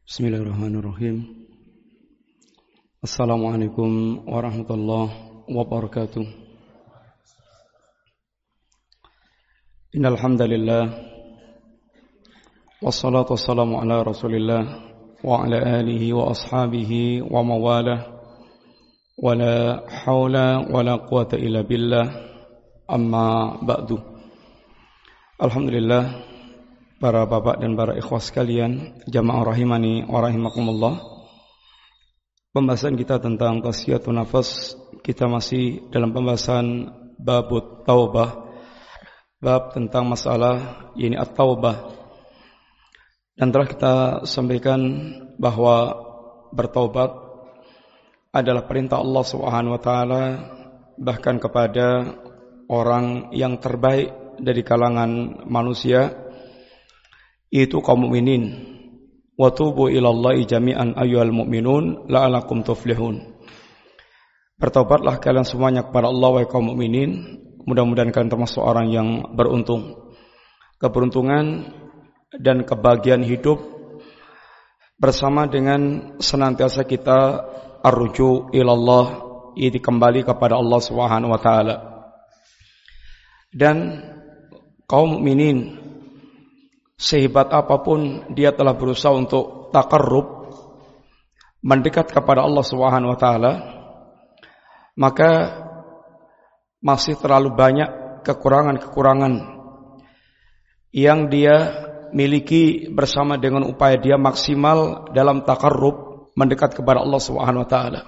Bismillahirrahmanirrahim. Assalamualaikum warahmatullahi wabarakatuh. Innal hamdalillah wassalatu wassalamu ala Rasulillah wa ala alihi wa ashabihi wa mawalah. Wala haula wala quwata illa billah. Amma ba'du. Alhamdulillah, para bapak dan para ikhwah sekalian, jamaah rahimani wa rahimakumullah. Pembahasan kita tentang tasfiyatun nafas, kita masih dalam pembahasan babut taubah, bab tentang masalah ini at-taubah. Dan telah kita sampaikan bahwa bertaubat adalah perintah Allah Subhanahu wa taala, bahkan kepada orang yang terbaik dari kalangan manusia, itu kaum mukminin. Wa tubu ilallahi jami'an ayyuhal mu'minun la'alakum tuflihun. Bertobatlah kalian semuanya kepada Allah wahai kaum mukminin, mudah-mudahan kalian termasuk orang yang beruntung. Keberuntungan dan kebahagiaan hidup bersama dengan senantiasa kita arruju ilallah, itu kembali kepada Allah Subhanahu wa taala. Dan kaum mukminin, sehebat apapun dia telah berusaha untuk taqarrub, mendekat kepada Allah Subhanahu wa taala, maka masih terlalu banyak kekurangan-kekurangan yang dia miliki bersama dengan upaya dia maksimal dalam taqarrub, mendekat kepada Allah Subhanahu wa taala.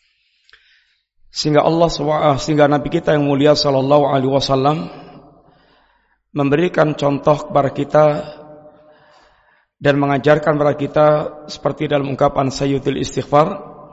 Sehingga Nabi kita yang mulia sallallahu alaihi wasallam memberikan contoh kepada kita dan mengajarkan kepada kita seperti dalam ungkapan sayyidul istighfar,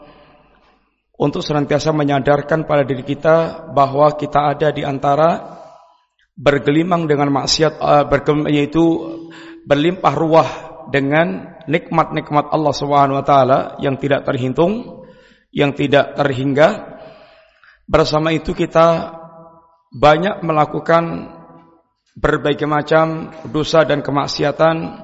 untuk senantiasa menyadarkan pada diri kita bahwa kita ada di antara bergelimang dengan maksiat, yaitu berlimpah ruah dengan nikmat-nikmat Allah Subhanahu wa taala yang tidak terhitung, yang tidak terhingga. Bersama itu kita banyak melakukan berbagai macam dosa dan kemaksiatan,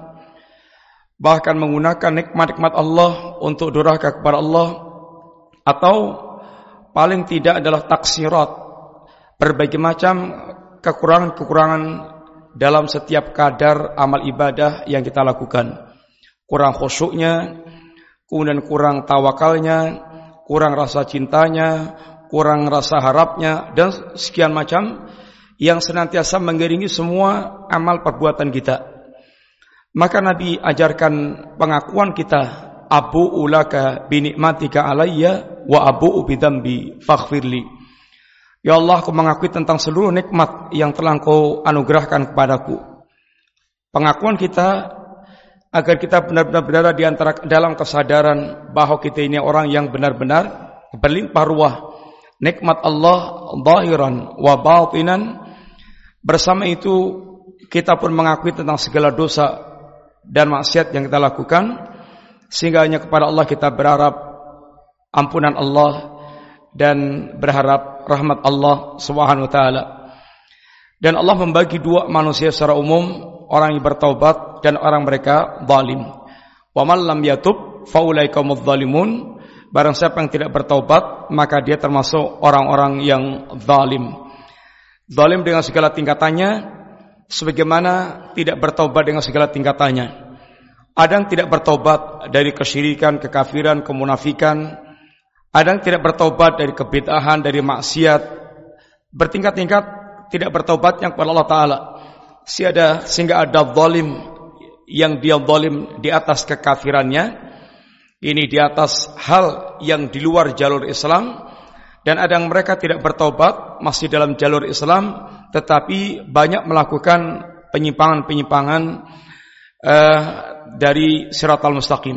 bahkan menggunakan nikmat-nikmat Allah untuk durhaka kepada Allah, atau paling tidak adalah taksirat, berbagai macam kekurangan-kekurangan dalam setiap kadar amal ibadah yang kita lakukan. Kurang khusyuknya, kemudian kurang tawakalnya, kurang rasa cintanya, kurang rasa harapnya, dan sekian macam yang senantiasa mengiringi semua amal perbuatan kita. Maka Nabi ajarkan pengakuan kita, abu'u laka binikmatika alayya wa abu'u bidambi faghfirli. Ya Allah, aku mengakui tentang seluruh nikmat yang telah Engkau anugerahkan kepadaku. Pengakuan kita agar kita benar-benar berada di antara dalam kesadaran bahwa kita ini orang yang benar-benar berlimpah ruah nikmat Allah zahiran wa batinan. Bersama itu kita pun mengakui tentang segala dosa dan maksiat yang kita lakukan, sehingga hanya kepada Allah kita berharap ampunan Allah dan berharap rahmat Allah Subhanahu wa taala. Dan Allah membagi dua manusia secara umum, orang yang bertaubat dan orang mereka zalim. Wa man lam yatub fa ulaika humudz zalimun. Barang siapa yang tidak bertaubat, maka dia termasuk orang-orang yang zalim. Zalim dengan segala tingkatannya, sebagaimana tidak bertaubat dengan segala tingkatannya. Ada yang tidak bertaubat dari kesyirikan, kekafiran, kemunafikan. Ada yang tidak bertaubat dari kebid'ahan, dari maksiat. Bertingkat-tingkat tidak bertaubat yang kepada Allah Ta'ala. Sehingga ada zalim yang dia zalim di atas kekafirannya, ini di atas hal yang di luar jalur Islam. Dan ada yang mereka tidak bertaubat, masih dalam jalur Islam, tetapi banyak melakukan penyimpangan-penyimpangan dari siratal mustaqim.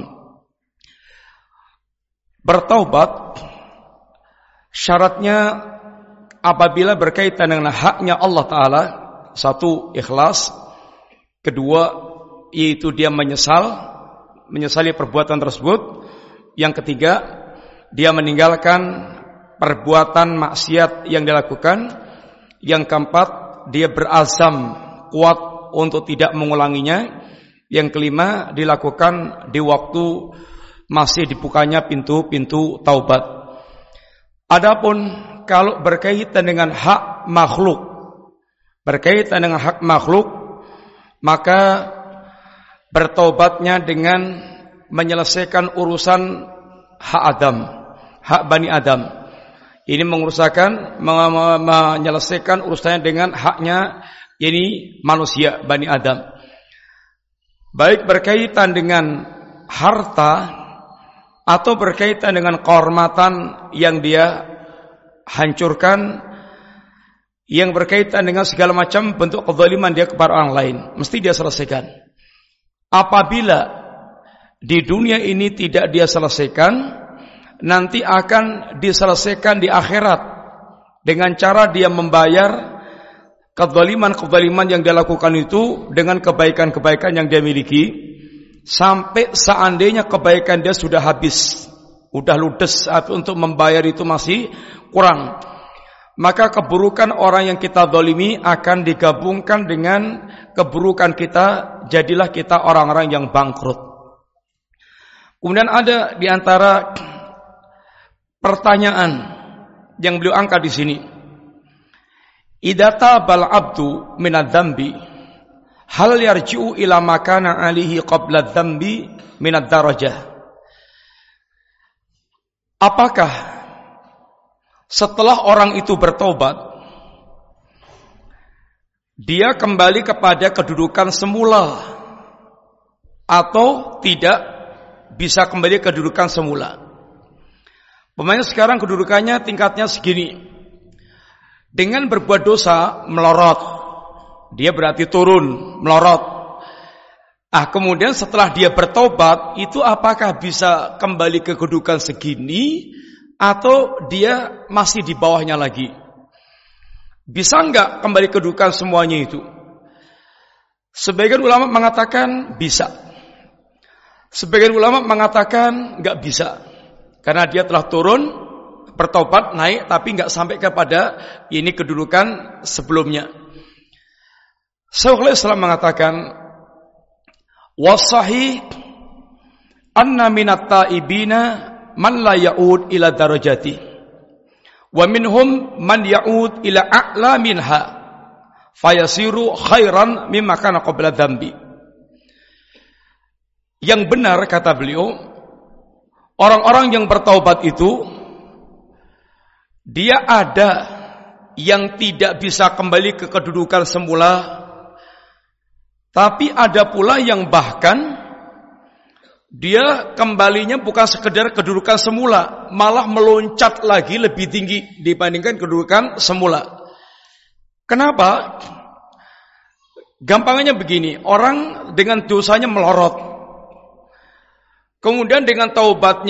Bertaubat syaratnya apabila berkaitan dengan haknya Allah Ta'ala, satu, ikhlas. Kedua, yaitu dia menyesali perbuatan tersebut. Yang ketiga, dia meninggalkan perbuatan maksiat yang dilakukan. Yang keempat, dia berazam kuat untuk tidak mengulanginya. Yang kelima, dilakukan di waktu masih dibukanya pintu-pintu taubat. Adapun kalau berkaitan dengan hak makhluk, maka bertobatnya dengan menyelesaikan urusan hak Bani Adam. Ini menyelesaikan urusannya dengan haknya, ini manusia Bani Adam. Baik berkaitan dengan harta atau berkaitan dengan kehormatan yang dia hancurkan, yang berkaitan dengan segala macam bentuk kezaliman dia kepada orang lain, mesti dia selesaikan. Apabila di dunia ini tidak dia selesaikan, nanti akan diselesaikan di akhirat dengan cara dia membayar kezaliman yang dia lakukan itu dengan kebaikan-kebaikan yang dia miliki, sampai seandainya kebaikan dia sudah habis, udah ludes, untuk membayar itu masih kurang, maka keburukan orang yang kita zalimi akan digabungkan dengan keburukan kita, jadilah kita orang-orang yang bangkrut. Kemudian ada di antara pertanyaan yang beliau angkat di sini, idza tabal abdu minadz-dzambi hal yarji'u ila ma kana 'alaihi qabla adz-dzambi minad-darajah. Apakah setelah orang itu bertobat dia kembali kepada kedudukan semula atau tidak bisa kembali ke kedudukan semula? Pemain sekarang kedudukannya tingkatnya segini. Dengan berbuat dosa melorot, dia berarti turun, melorot. Kemudian setelah dia bertobat, itu apakah bisa kembali ke kedudukan segini atau dia masih di bawahnya lagi? Bisa enggak kembali ke kedudukan semuanya itu? Sebagian ulama mengatakan bisa. Sebagian ulama mengatakan enggak bisa. Karena dia telah turun, bertobat, naik, tapi enggak sampai kepada ini kedudukan sebelumnya. Syaikhul Islam mengatakan, wasahih anna minat ta'ibina man la ya'ud ila darajati wa minhum man ya'ud ila a'la minha fayasiru khairan mimma kana qabla dzambi. Yang benar, kata beliau, orang-orang yang bertaubat itu dia ada yang tidak bisa kembali ke kedudukan semula, tapi ada pula yang bahkan dia kembalinya bukan sekedar kedudukan semula, malah meloncat lagi lebih tinggi dibandingkan kedudukan semula. Kenapa? Gampangnya begini, orang dengan dosanya melorot, kemudian dengan taubatnya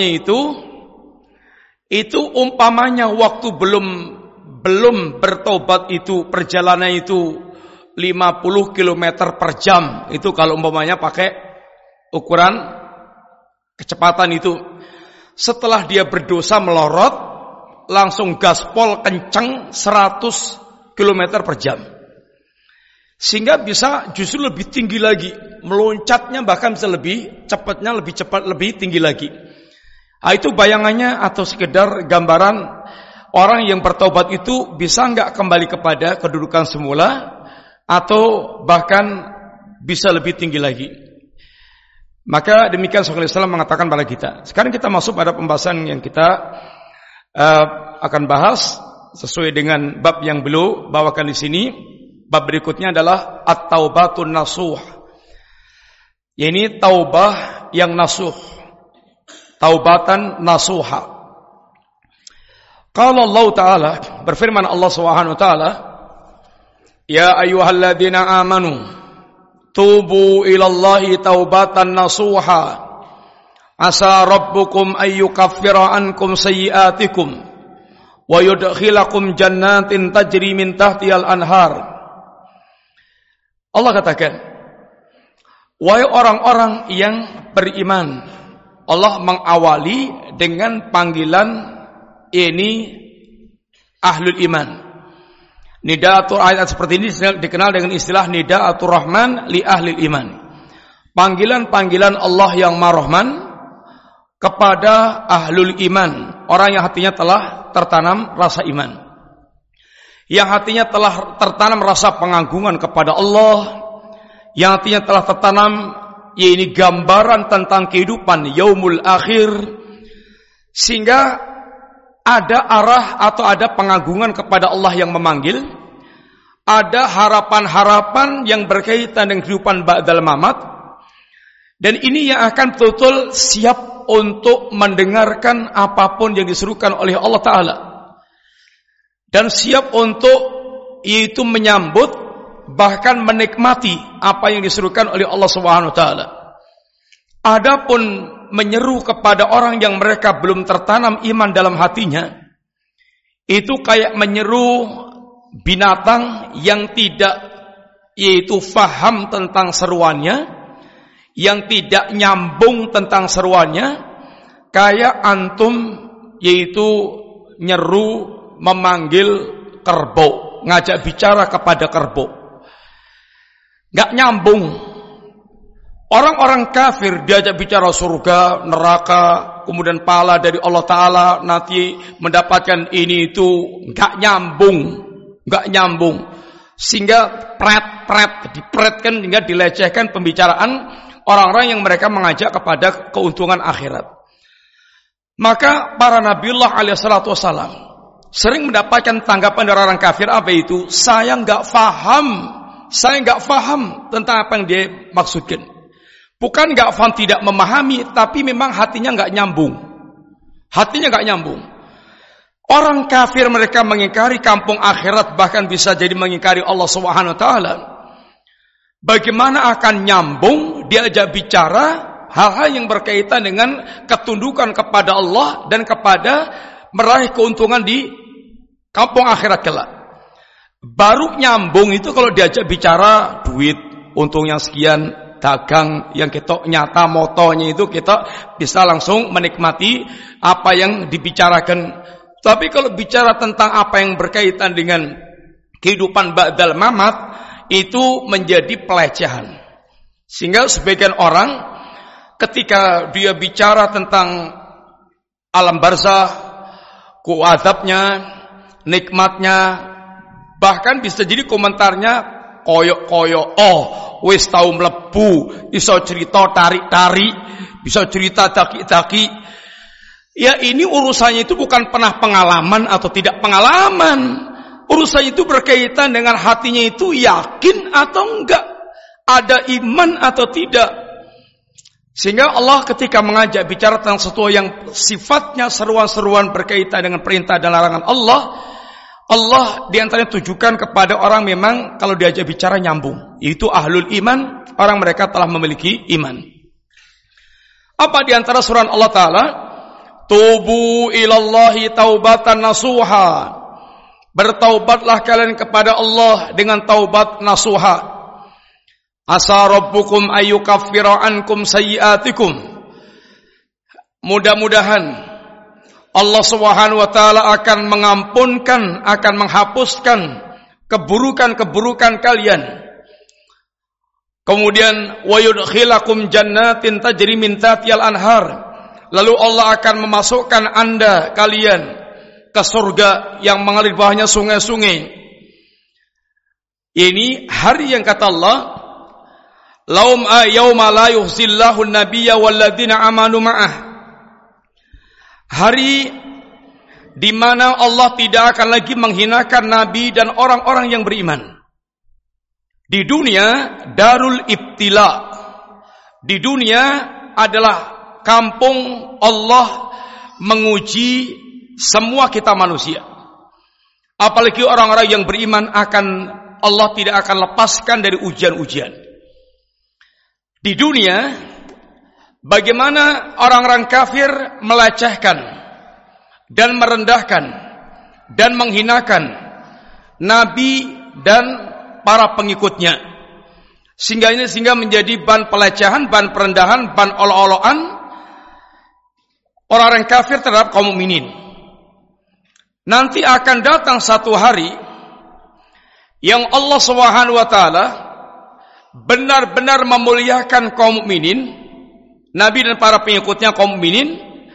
itu umpamanya waktu belum bertobat itu perjalanan itu 50 km per jam. Itu kalau umpamanya pakai ukuran kecepatan itu. Setelah dia berdosa melorot, langsung gaspol kencang 100 km per jam. Sehingga bisa justru lebih tinggi lagi, meloncatnya bahkan bisa lebih cepatnya, lebih cepat, lebih tinggi lagi. Itu bayangannya atau sekedar gambaran orang yang bertobat itu bisa enggak kembali kepada kedudukan semula atau bahkan bisa lebih tinggi lagi. Maka demikian Syaikhul Islam mengatakan pada kita. Sekarang kita masuk pada pembahasan yang kita akan bahas sesuai dengan bab yang beliau bawakan di sini. Bab berikutnya adalah at-taubatun nasuh. Ini taubah yang nasuh. Taubatan nasuha. Qala Allah Ta'ala, berfirman Allah Subhanahu wa taala, ya ayyuhalladzina amanu tubu ilallahi taubatan nasuha asa rabbukum ayyukaffira ankum sayyi'atikum wa yudkhilakum jannatin tajri min tahtihal anhar. Allah katakan, wahai orang-orang yang beriman, Allah mengawali dengan panggilan ini ahlul iman. Nida'atul ayat seperti ini dikenal dengan istilah nida'atul rahman li ahlil iman. panggilan-panggilan Allah yang Mar-Rahman kepada ahlul iman, orang yang hatinya telah tertanam rasa iman, yang hatinya telah tertanam rasa pengagungan kepada Allah, yang hatinya telah tertanam ini gambaran tentang kehidupan yaumul akhir, sehingga ada arah atau ada pengagungan kepada Allah yang memanggil, ada harapan-harapan yang berkaitan dengan kehidupan ba'dal mamat, dan ini yang akan betul-betul siap untuk mendengarkan apapun yang diserukan oleh Allah Ta'ala, dan siap untuk yaitu menyambut, bahkan menikmati apa yang diserukan oleh Allah Subhanahu wa taala. Adapun menyeru kepada orang yang mereka belum tertanam iman dalam hatinya, itu kayak menyeru binatang yang tidak yaitu faham tentang seruannya, yang tidak nyambung tentang seruannya, kayak antum yaitu nyeru memanggil kerbau, ngajak bicara kepada kerbau. Gak nyambung. Orang-orang kafir diajak bicara surga, neraka, kemudian pahala dari Allah Ta'ala, nanti mendapatkan ini itu, gak nyambung. Sehingga dipretkan hingga dilecehkan pembicaraan orang-orang yang mereka mengajak kepada keuntungan akhirat. Maka para Nabiullah alaihissalatu wassalam sering mendapatkan tanggapan dari orang kafir, apa itu? Saya nggak faham tentang apa yang dia maksudkan. Bukan nggak faham, tidak memahami, tapi memang hatinya nggak nyambung. Orang kafir mereka mengingkari kampung akhirat, bahkan bisa jadi mengingkari Allah Subhanahu wa taala. Bagaimana akan nyambung diajak bicara hal-hal yang berkaitan dengan ketundukan kepada Allah dan kepada meraih keuntungan di kampung akhirat kelak. Baru nyambung itu kalau diajak bicara duit, untungnya sekian, dagang yang kita nyata motonya itu kita bisa langsung menikmati apa yang dibicarakan. Tapi kalau bicara tentang apa yang berkaitan dengan kehidupan ba'dal mamat, itu menjadi pelecehan. Sehingga sebagian orang ketika dia bicara tentang alam barzah, kuadabnya, nikmatnya, bahkan bisa jadi komentarnya koyok-koyok, oh wis tau mlebu, iso cerita tarik-tarik, bisa cerita daki-daki. Ya ini urusannya itu bukan pernah pengalaman atau tidak pengalaman. Urusannya itu berkaitan dengan hatinya itu yakin atau enggak, ada iman atau tidak. Sehingga Allah ketika mengajak bicara tentang sesuatu yang sifatnya seruan-seruan berkaitan dengan perintah dan larangan Allah diantaranya tujukan kepada orang memang kalau diajak bicara nyambung. Itu ahlul iman, orang mereka telah memiliki iman. Apa diantara surat Allah Ta'ala? Tubu ilallahi taubatan nasuha. Bertaubatlah kalian kepada Allah dengan taubat nasuha. Asa rabbukum ayyukaffira ankum sayyiatikum. Mudah-mudahan Allah Subhanahu wa taala akan mengampunkan, akan menghapuskan keburukan-keburukan kalian. Kemudian wa yudkhilakum jannatin tajri min tahtihal anhar. Lalu Allah akan memasukkan Anda kalian ke surga yang mengalir bawahnya sungai-sungai. Ini hari yang kata Allah, laum yauma la yuhzillahu an-nabiyya walladzina amanu ma'ah. Hari di mana Allah tidak akan lagi menghinakan nabi dan orang-orang yang beriman. Di dunia darul ibtila. Di dunia adalah kampung Allah menguji semua kita manusia. Apalagi orang-orang yang beriman Allah tidak akan lepaskan dari ujian-ujian. Di dunia, bagaimana orang-orang kafir melecehkan dan merendahkan dan menghinakan Nabi dan para pengikutnya, sehingga menjadi bahan pelecehan, bahan perendahan, bahan olok-olokan orang-orang kafir terhadap kaum mukminin. Nanti akan datang satu hari yang Allah Subhanahu wa taala benar-benar memuliakan kaum mukminin, Nabi dan para pengikutnya kaum mukminin,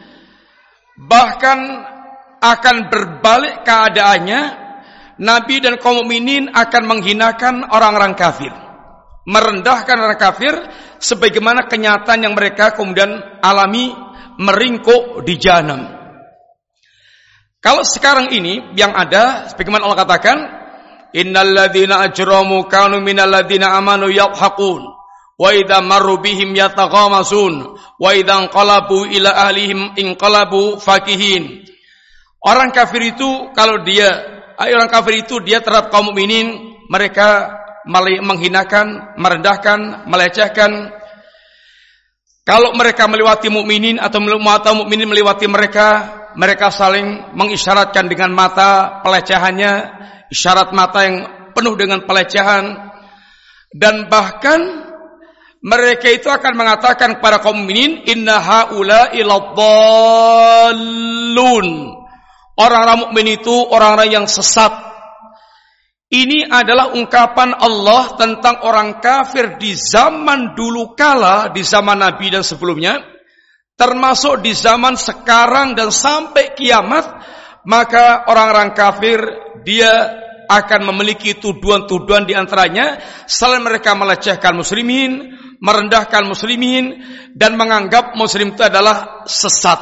bahkan akan berbalik keadaannya, Nabi dan kaum mukminin akan menghinakan orang-orang kafir, merendahkan orang kafir sebagaimana kenyataan yang mereka kemudian alami meringkuk di jahanam. Kalau sekarang ini yang ada sebagaimana Allah katakan, innal ladzina ajramu kanu minal ladzina amanu yadhaqun wa idza marru bihim yataghamasun wa idza qalabu ila ahlihim inqalabu fakihin. Orang kafir itu orang kafir itu dia terhadap kaum mukminin mereka menghinakan, merendahkan, melecehkan. Kalau mereka melewati mukminin atau mukminin melewati mereka saling mengisyaratkan dengan mata pelecehannya, isyarat mata yang penuh dengan pelecehan, dan bahkan mereka itu akan mengatakan kepada kaum mukminin, inna haula'i ladallun. Orang-orang mukmin itu orang-orang yang sesat. Ini adalah ungkapan Allah tentang orang kafir di zaman dulu kala, di zaman Nabi dan sebelumnya, termasuk di zaman sekarang dan sampai kiamat. Maka orang-orang kafir dia akan memiliki tuduhan-tuduhan di antaranya selain mereka melecehkan muslimin, merendahkan muslimin, dan menganggap muslim itu adalah sesat.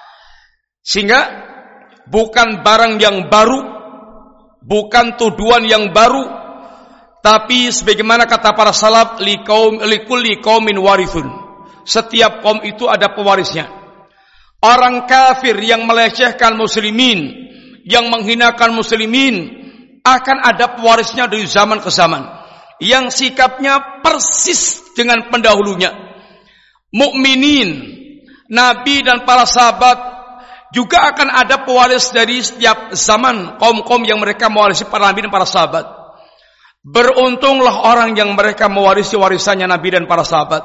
Sehingga bukan barang yang baru, bukan tuduhan yang baru, tapi sebagaimana kata para salaf, likulli qaumin warithun. Setiap kaum itu ada pewarisnya. Orang kafir yang melecehkan muslimin, yang menghinakan muslimin, akan ada pewarisnya dari zaman ke zaman, yang sikapnya persis dengan pendahulunya. Mukminin, Nabi dan para sahabat juga akan ada pewaris dari setiap zaman, kaum-kaum yang mereka mewarisi para nabi dan para sahabat. Beruntunglah orang yang mereka mewarisi warisannya Nabi dan para sahabat,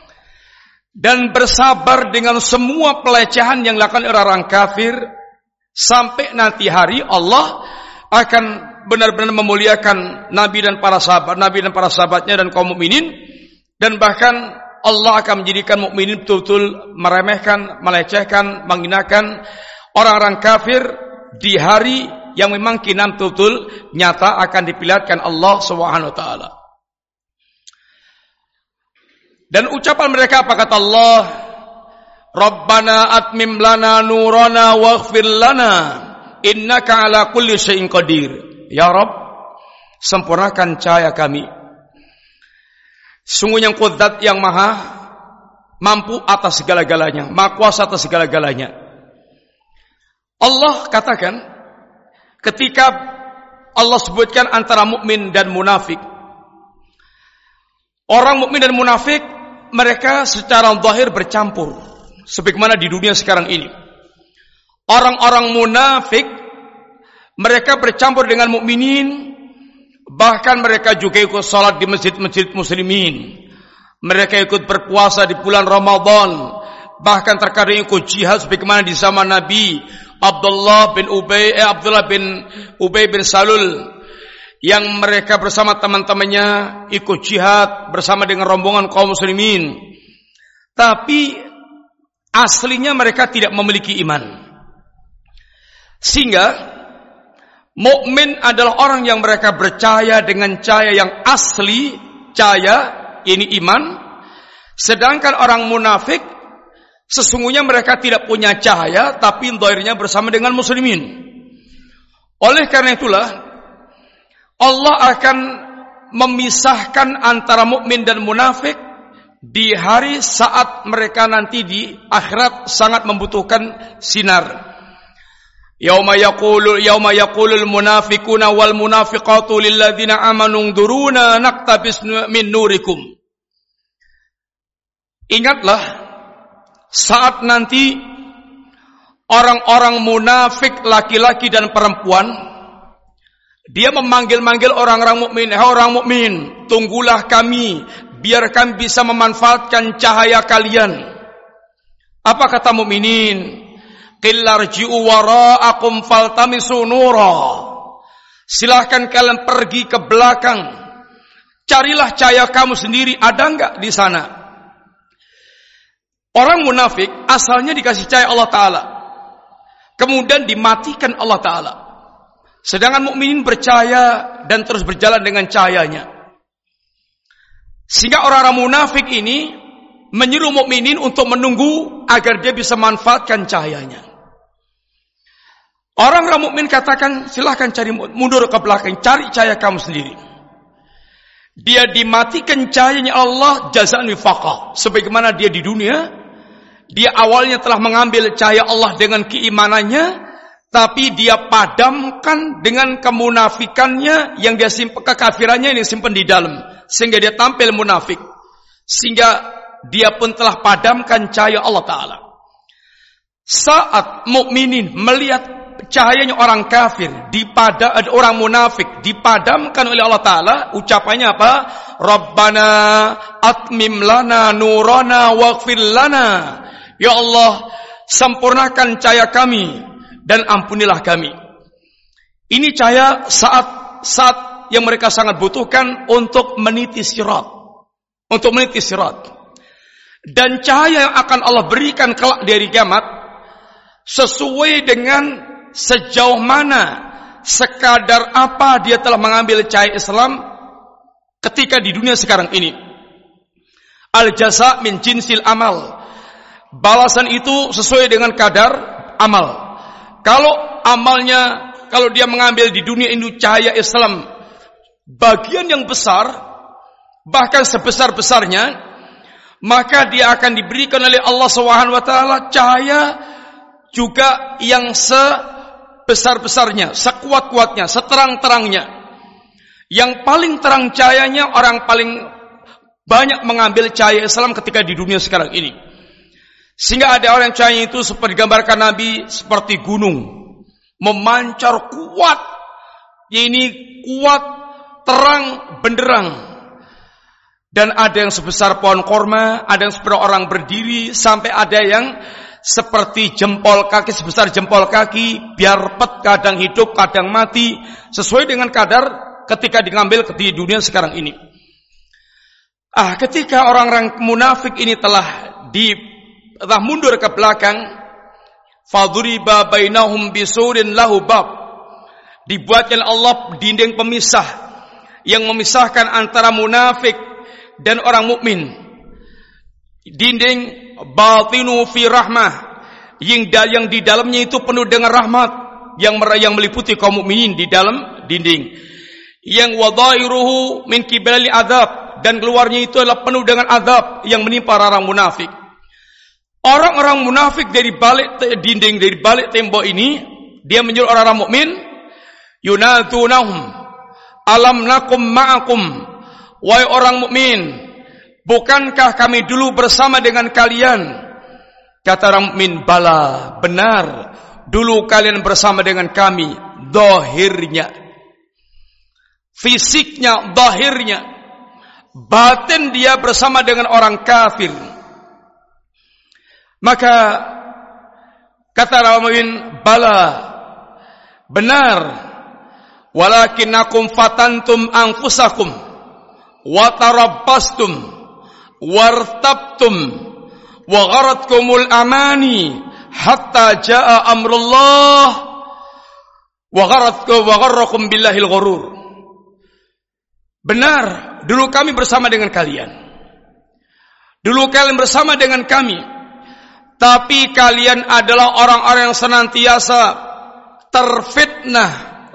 dan bersabar dengan semua pelecehan yang dilakukan oleh orang kafir, sampai nanti hari Allah akan benar-benar memuliakan Nabi dan para sahabatnya dan kaum mukminin, dan bahkan Allah akan menjadikan mukminin betul-betul meremehkan, melecehkan, menghinakan orang-orang kafir di hari yang memang kinam betul-betul nyata akan diperlihatkan Allah Subhanahu wa taala. Dan ucapan mereka apa kata Allah? Rabbana atmim lana nurana waghfir lana innaka ala kulli syai'in qadir. Ya Rabb, sempurnakan cahaya kami. Sungguhnya Engkau zat yang maha mampu atas segala-galanya, maha kuasa atas segala-galanya. Allah katakan ketika Allah sebutkan antara mukmin dan munafik. Orang mukmin dan munafik mereka secara zahir bercampur sebagaimana di dunia sekarang ini. Orang-orang munafik mereka bercampur dengan mukminin. Bahkan mereka juga ikut salat di masjid-masjid muslimin. Mereka ikut berpuasa di bulan Ramadan. Bahkan terkadang ikut jihad sebagaimana di zaman Nabi Abdullah bin Ubay bin Salul, yang mereka bersama teman-temannya ikut jihad bersama dengan rombongan kaum muslimin. Tapi aslinya mereka tidak memiliki iman. Sehingga mukmin adalah orang yang mereka percaya dengan cahaya yang asli, cahaya ini iman. Sedangkan orang munafik sesungguhnya mereka tidak punya cahaya, tapi zahirnya bersama dengan muslimin. Oleh karena itulah Allah akan memisahkan antara mukmin dan munafik di hari saat mereka nanti di akhirat sangat membutuhkan sinar. Yauma yaqulul munafiquna wal munafiqatu lil ladzina amanu nduruna naqtabis min nurikum. Ingatlah saat nanti orang-orang munafik laki-laki dan perempuan dia memanggil-manggil orang-orang mukmin, "Hai orang mukmin, tunggulah kami biar kami bisa memanfaatkan cahaya kalian." Apa kata mukminin? Qillarji'u wara'akum faltamisu nura. Silahkan kalian pergi ke belakang. Carilah cahaya kamu sendiri, ada enggak di sana? Orang munafik asalnya dikasih cahaya Allah Ta'ala, kemudian dimatikan Allah Ta'ala. Sedangkan mukminin bercahaya dan terus berjalan dengan cahayanya. Sehingga orang-orang munafik ini menyuruh mukminin untuk menunggu agar dia bisa manfaatkan cahayanya. Orang-orang mukmin katakan, silahkan cari, mundur ke belakang, cari cahaya kamu sendiri. Dia dimatikan cahayanya Allah jazaan wifaqah. Sebagaimana dia di dunia, dia awalnya telah mengambil cahaya Allah dengan keimanannya, tapi dia padamkan dengan kemunafikannya yang dia simpan, kekafirannya yang disimpan di dalam, sehingga dia tampil munafik. Sehingga dia pun telah padamkan cahaya Allah Ta'ala. Saat mukminin melihat cahayanya orang kafir, orang munafik dipadamkan oleh Allah Ta'ala, ucapannya apa? Rabbana atmim lana nurana waghfir lana. Ya Allah, sempurnakan cahaya kami dan ampunilah kami. Ini cahaya saat yang mereka sangat butuhkan untuk meniti sirat. Dan cahaya yang akan Allah berikan kelak dari kiamat sesuai dengan sejauh mana, sekadar apa dia telah mengambil cahaya Islam ketika di dunia sekarang ini. Al-jaza min jinsil amal. Balasan itu sesuai dengan kadar amal. Kalau amalnya, kalau dia mengambil di dunia ini cahaya Islam bagian yang besar, bahkan sebesar-besarnya, maka dia akan diberikan oleh Allah SWT cahaya juga yang sebesar-besarnya, sekuat-kuatnya, seterang-terangnya. Yang paling terang cahayanya, orang paling banyak mengambil cahaya Islam ketika di dunia sekarang ini. Sehingga ada orang cahaya itu seperti digambarkan Nabi seperti gunung, memancar kuat. Ini kuat, terang, benderang. Dan ada yang sebesar pohon korma, ada yang seperti orang berdiri, sampai ada yang seperti jempol kaki, sebesar jempol kaki, biar pet, kadang hidup, kadang mati, sesuai dengan kadar ketika diambil di dunia sekarang ini. Ketika orang-orang munafik ini telah mundur ke belakang, faduriba bainahum bisurin lahu bab, dibuatkan Allah dinding pemisah yang memisahkan antara munafik dan orang mukmin. Dinding batinu fi rahmah, yang di dalamnya itu penuh dengan rahmat yang meliputi kaum mukminin di dalam dinding. Yang wadairuhu min kibali adab, dan keluarnya itu adalah penuh dengan adab yang menimpa orang munafik. Orang-orang munafik dari balik dinding, dari balik tembok ini, dia menyuruh orang-orang mukmin, yunadunahum alam nakum ma'akum, wahai orang mukmin, bukankah kami dulu bersama dengan kalian? Kata orang mukmin, bala, benar, dulu kalian bersama dengan kami, zahirnya, fisiknya, zahirnya, batin dia bersama dengan orang kafir. Maka kata orang mukmin, bala, benar, walakinakum fatantum anfusakum wa tarabbastum wartabtum wa gharatkumul amani hatta jaa amrullah wa gharrakum billahil ghurur. Benar, dulu kami bersama dengan kalian, dulu kalian bersama dengan kami, tapi kalian adalah orang-orang yang senantiasa terfitnah,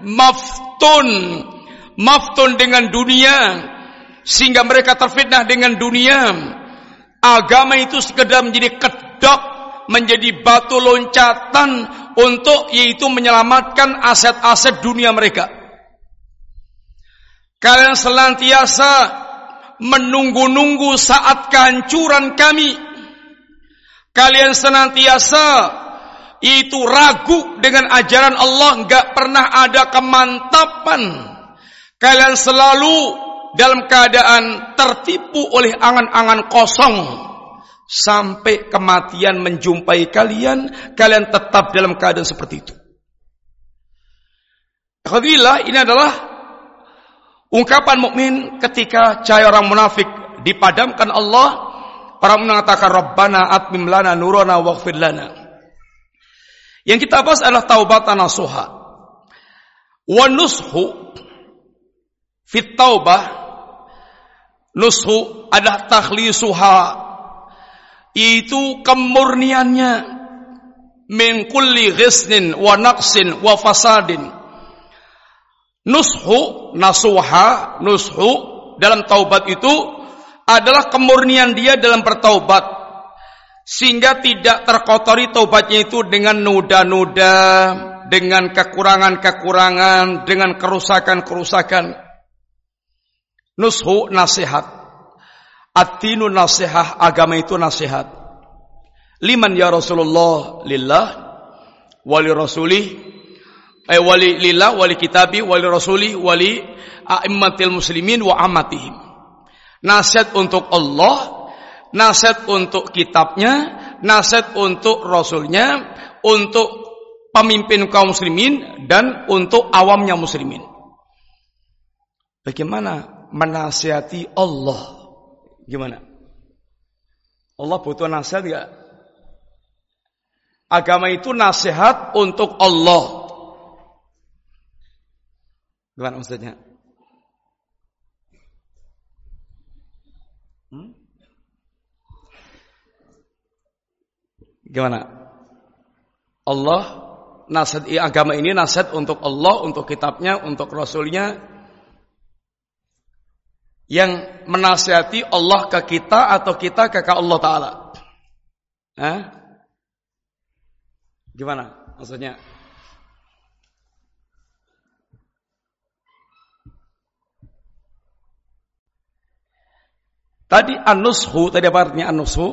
maftun dengan dunia, sehingga mereka terfitnah dengan dunia. Agama itu sekedar menjadi kedok, menjadi batu loncatan untuk yaitu menyelamatkan aset-aset dunia mereka. Kalian senantiasa menunggu-nunggu saat kehancuran kami. Kalian senantiasa itu ragu dengan ajaran Allah, enggak pernah ada kemantapan. Kalian selalu dalam keadaan tertipu oleh angan-angan kosong. Sampai kematian menjumpai kalian, kalian tetap dalam keadaan seperti itu. Alhamdulillah, ini adalah Ungkapan mukmin ketika cahaya orang munafik dipadamkan Allah, orang mengatakan Rabbana atmim lana nurana waghfir lana. Yang kita bahas adalah taubatan nasuha. Wa nushu fit taubah, nushu adalah takhlisuha, itu kemurniannya min kulli ghisnin wa naqsin wa fasadin. Nushu, nasuha, nushu dalam taubat itu adalah kemurnian dia dalam bertaubat, sehingga tidak terkotori taubatnya itu dengan noda-noda, dengan kekurangan-kekurangan, dengan kerusakan-kerusakan. Nushu nasihat, ad-dinu nasihah, agama itu nasihat. Liman ya Rasulullah, lillah wali rasulih, wali lillah, wali kitabi, wali rasuli, wali a'immatil muslimin wa amatihim. Nasihat untuk Allah, nasihat untuk kitabnya, nasihat untuk rasulnya, untuk pemimpin kaum muslimin, dan untuk awamnya muslimin. Bagaimana menasihati Allah? Gimana? Allah butuh nasihat enggak? Agama itu nasihat untuk Allah. Gimana maksudnya? Gimana? Allah, nasihat agama ini nasihat untuk Allah, untuk kitabnya, untuk rasulnya. Yang menasihati Allah ke kita atau kita ke Allah Ta'ala? Gimana maksudnya? Tadi an-nushu, tadi apa artinya an-nushu?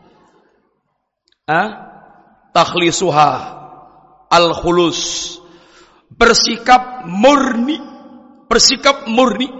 Takhlisuha, al-khulus, bersikap murni, bersikap murni.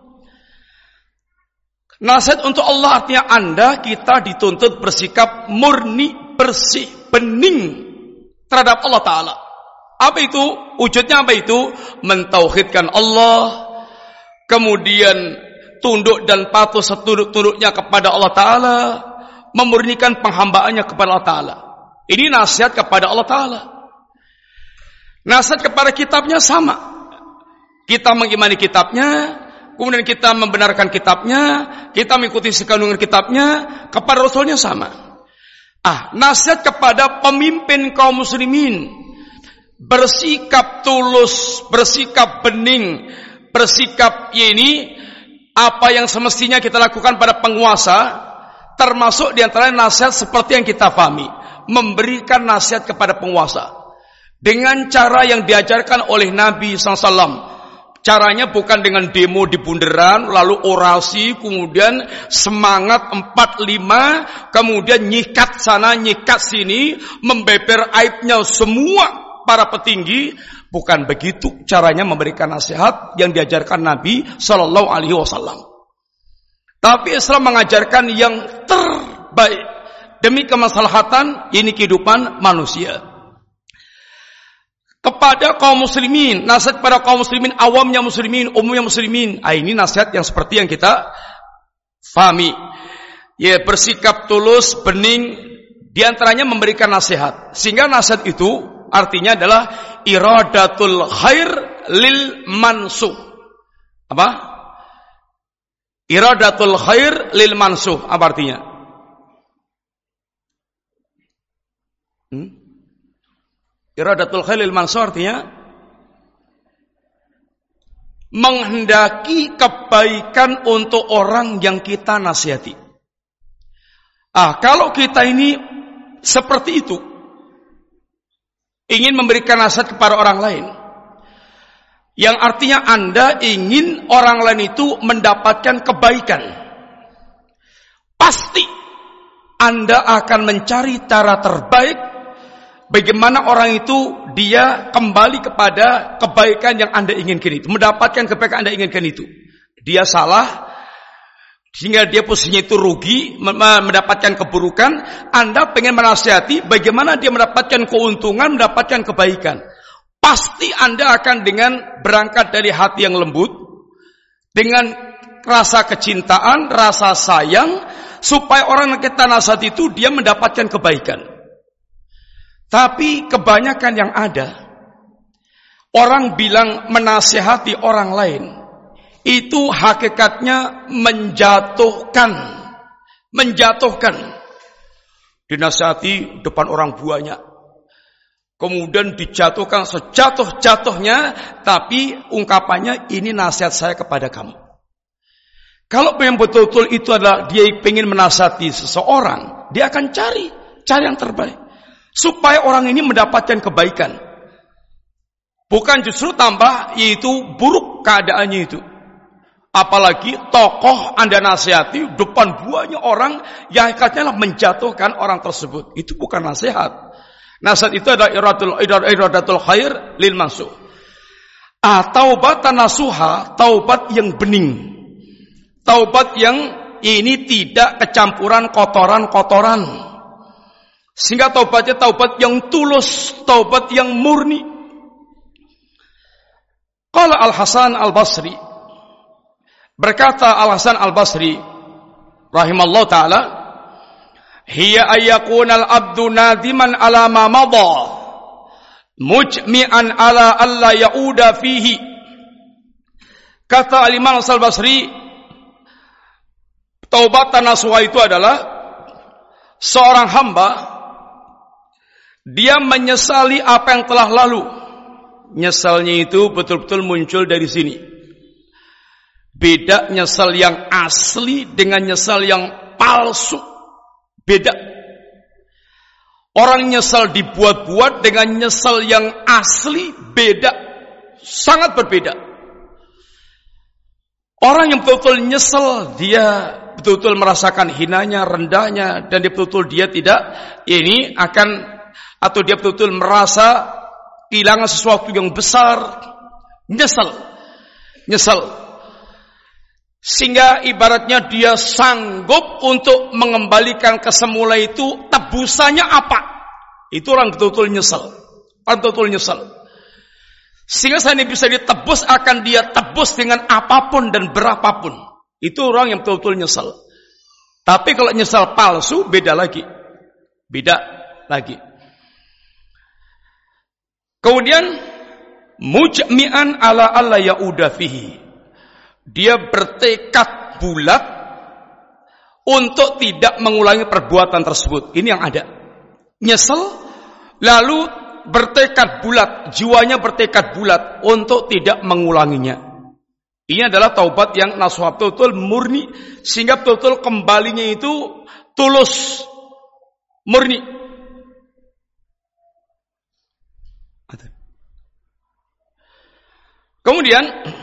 Nasihat untuk Allah artinya kita dituntut bersikap murni, bersih, bening terhadap Allah Ta'ala. Apa itu? Wujudnya apa itu? Mentauhidkan Allah, kemudian tunduk dan patuh setunduk-tunduknya kepada Allah Ta'ala, memurnikan penghambaannya kepada Allah Ta'ala. Ini nasihat kepada Allah Ta'ala. Nasihat kepada kitabnya sama. Kita mengimani kitabnya, kemudian kita membenarkan kitabnya, kita mengikuti sekandungan kitabnya, kepada Rasulnya sama. Nasihat kepada pemimpin kaum muslimin, bersikap tulus, bersikap bening, bersikap ini apa yang semestinya kita lakukan pada penguasa, termasuk diantaranya nasihat seperti yang kita pahami, memberikan nasihat kepada penguasa dengan cara yang diajarkan oleh Nabi SAW. Caranya bukan dengan demo di bundaran, lalu orasi, kemudian semangat 4-5, kemudian nyikat sana, nyikat sini, membeber aibnya semua para petinggi. Bukan begitu caranya memberikan nasihat yang diajarkan Nabi Sallallahu Alaihi Wasallam. Tapi Islam mengajarkan yang terbaik demi kemaslahatan ini kehidupan manusia. Kepada kaum muslimin, nasihat pada kaum muslimin, awamnya muslimin, umumnya muslimin. Ini nasihat yang seperti yang kita fahami. Ya, bersikap tulus, bening, diantaranya memberikan nasihat. Sehingga nasihat itu artinya adalah iradatul khair lil mansuh. Apa? Iradatul khair lil mansuh. Apa artinya? Iradatul khair lil mansuh artinya menghendaki kebaikan untuk orang yang kita nasihati. Kalau kita ini seperti itu, ingin memberikan nasihat kepada orang lain, yang artinya Anda ingin orang lain itu mendapatkan kebaikan, pasti Anda akan mencari cara terbaik bagaimana orang itu dia kembali kepada kebaikan yang Anda inginkan itu, mendapatkan kebaikan Anda inginkan itu. Dia salah sehingga dia posisinya itu rugi, mendapatkan keburukan. Anda pengen menasihati bagaimana dia mendapatkan keuntungan, mendapatkan kebaikan. Pasti Anda akan dengan berangkat dari hati yang lembut, dengan rasa kecintaan, rasa sayang, supaya orang yang kita nasihati itu dia mendapatkan kebaikan. Tapi kebanyakan yang ada, orang bilang menasihati orang lain, itu hakikatnya menjatuhkan. Dinasihati depan orang banyak, kemudian dijatuhkan sejatuh-jatuhnya, tapi ungkapannya ini nasihat saya kepada kamu. Kalau yang betul-betul itu adalah dia ingin menasihati seseorang, dia akan cari yang terbaik supaya orang ini mendapatkan kebaikan. Bukan justru tambah, yaitu buruk keadaannya itu. Apalagi tokoh Anda nasihati depan banyak orang yang hakikatnya menjatuhkan orang tersebut. Itu bukan nasihat. Nasihat itu adalah iradatul khair lil mansuh. Taubatan nasuha, taubat yang bening. Taubat yang ini tidak kecampuran kotoran-kotoran. Sehingga taubatnya taubat yang tulus, taubat yang murni. Qala Al-Hasan Al-Basri, berkata Al-Hasan Al-Basri rahimallahu ta'ala, hiya ayyakunal abdu nadiman ala ma madha mujmi'an ala alla ya'uda fihi. Kata Al-Imam Al-Basri, taubatan nasuha itu adalah seorang hamba dia menyesali apa yang telah lalu. Nyesalnya itu betul-betul muncul dari sini. Beda nyesal yang asli dengan nyesal yang palsu. Beda. Orang nyesal dibuat-buat dengan nyesal yang asli beda. Sangat berbeda. Orang yang betul-betul nyesal, dia betul-betul merasakan hinanya, rendahnya, dan dia betul-betul dia tidak ini akan, atau dia betul-betul merasa kehilangan sesuatu yang besar, nyesal. Sehingga ibaratnya dia sanggup untuk mengembalikan ke semula itu, tebusannya apa? Itu orang betul-betul nyesal. Sehingga saya bisa ditebus, akan dia tebus dengan apapun dan berapapun. Itu orang yang betul-betul nyesal. Tapi kalau nyesal palsu, beda lagi. Kemudian mujmi'an ala alla ya'uda fihi. Dia bertekad bulat untuk tidak mengulangi perbuatan tersebut. Ini yang ada. Nyesel lalu bertekad bulat, jiwanya bertekad bulat untuk tidak mengulanginya. Ini adalah taubat yang nasuha, betul-betul murni, sehingga betul-betul kembalinya itu tulus, murni. Kemudian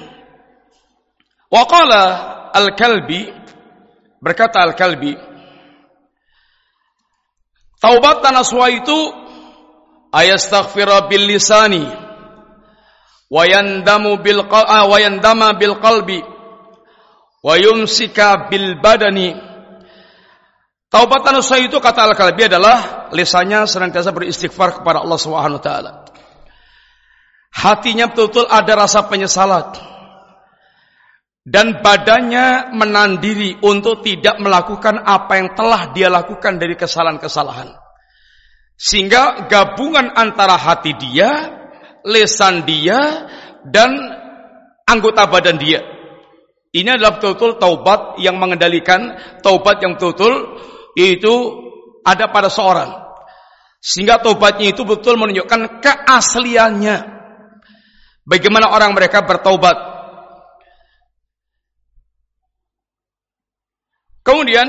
waqala Al-Kalbi, berkata Al-Kalbi, taubat nasuha itu ayastaghfira bil lisani wa yandama bil qalbi wa yumsika bil badani. Taubat nasuha itu, kata Al-Kalbi, adalah lisannya senantiasa beristighfar kepada Allah Subhanahu wa taala. Hatinya betul-betul ada rasa penyesalan, dan badannya menandiri untuk tidak melakukan apa yang telah dia lakukan dari kesalahan-kesalahan. Sehingga gabungan antara hati dia, lisan dia, dan anggota badan dia, ini adalah betul-betul taubat yang mengendalikan, taubat yang betul-betul itu ada pada seorang. Sehingga taubatnya itu betul menunjukkan keasliannya. Bagaimana orang mereka bertaubat. Kemudian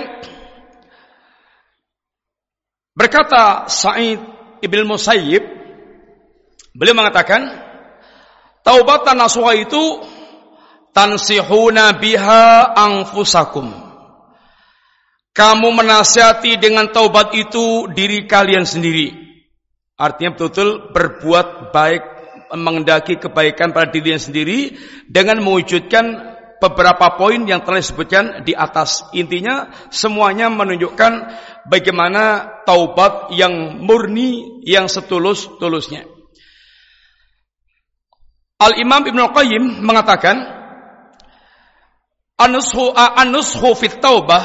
berkata Sa'id Ibn Musayyib, beliau mengatakan, taubatan nasuha itu tansihuna biha anfusakum. Kamu menasihati dengan taubat itu diri kalian sendiri. Artinya betul-betul berbuat baik, mengendaki kebaikan pada dirinya sendiri dengan mewujudkan beberapa poin yang telah disebutkan di atas. Intinya semuanya menunjukkan bagaimana taubat yang murni, yang setulus-tulusnya. Al-Imam Ibnu Qayyim mengatakan, An-nushu fit taubah,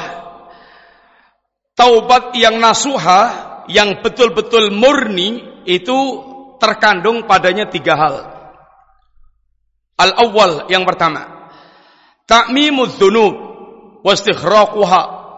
taubat yang nasuha, yang betul-betul murni, itu terkandung padanya 3 hal. Al-awwal, yang pertama, ta'mimudz dzunub wa istighraquha,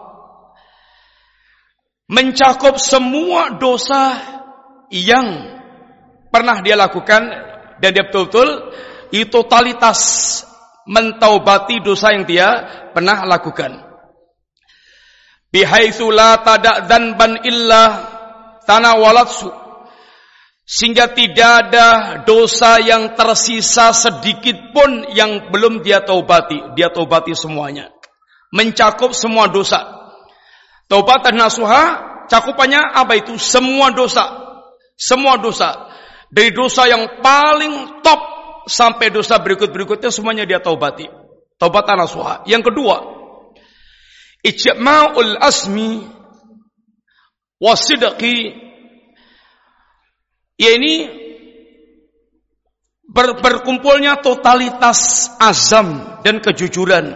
mencakup semua dosa yang pernah dia lakukan dan dia betul-betul itu totalitas mentaubati dosa yang dia pernah lakukan. Bihaitsu la tada dzanban illa tanawalatsu, sehingga tidak ada dosa yang tersisa sedikit pun yang belum dia taubati. Dia taubati semuanya, mencakup semua dosa. Taubatan nasuha cakupannya apa itu? Semua dosa. Semua dosa. Dari dosa yang paling top sampai dosa berikut-berikutnya semuanya dia taubati. Taubatan nasuha. Yang kedua, ijma'ul asmi wasidqi, ini berkumpulnya totalitas azam dan kejujuran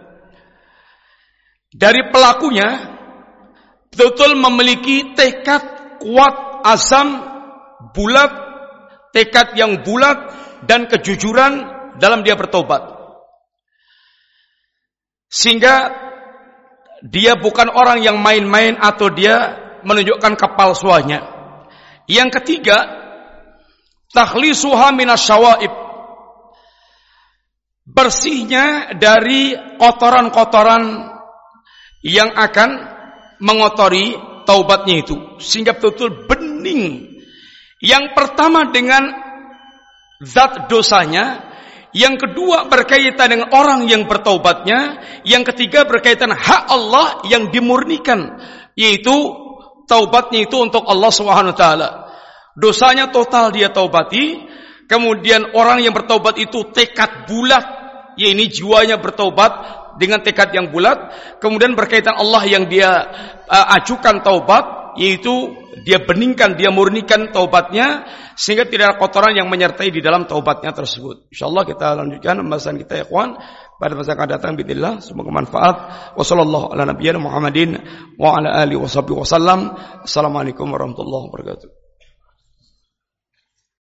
dari pelakunya, betul-betul memiliki tekad kuat, azam bulat, tekad yang bulat dan kejujuran dalam dia bertobat, sehingga dia bukan orang yang main-main atau dia menunjukkan kepalsuannya. Yang ketiga, takhlisuha minasyawaib, bersihnya dari kotoran-kotoran yang akan mengotori taubatnya itu, sehingga betul-betul bening. Yang pertama dengan zat dosanya, yang kedua berkaitan dengan orang yang bertaubatnya, yang ketiga berkaitan hak Allah yang dimurnikan, yaitu taubatnya itu untuk Allah SWT. Dosanya total dia taubati, kemudian orang yang bertaubat itu tekad bulat, ya ini jiwanya bertaubat dengan tekad yang bulat, kemudian berkaitan Allah yang dia ajukan taubat, yaitu dia beningkan, dia murnikan taubatnya, sehingga tidak ada kotoran yang menyertai di dalam taubatnya tersebut. InsyaAllah kita lanjutkan pembahasan kita, ikhwan, pada masa akan datang bismillah. Semoga manfaat. Wassallallahu ala nabiyyina Muhammadin wa ala alihi wasallam. Assalamualaikum warahmatullahi wabarakatuh.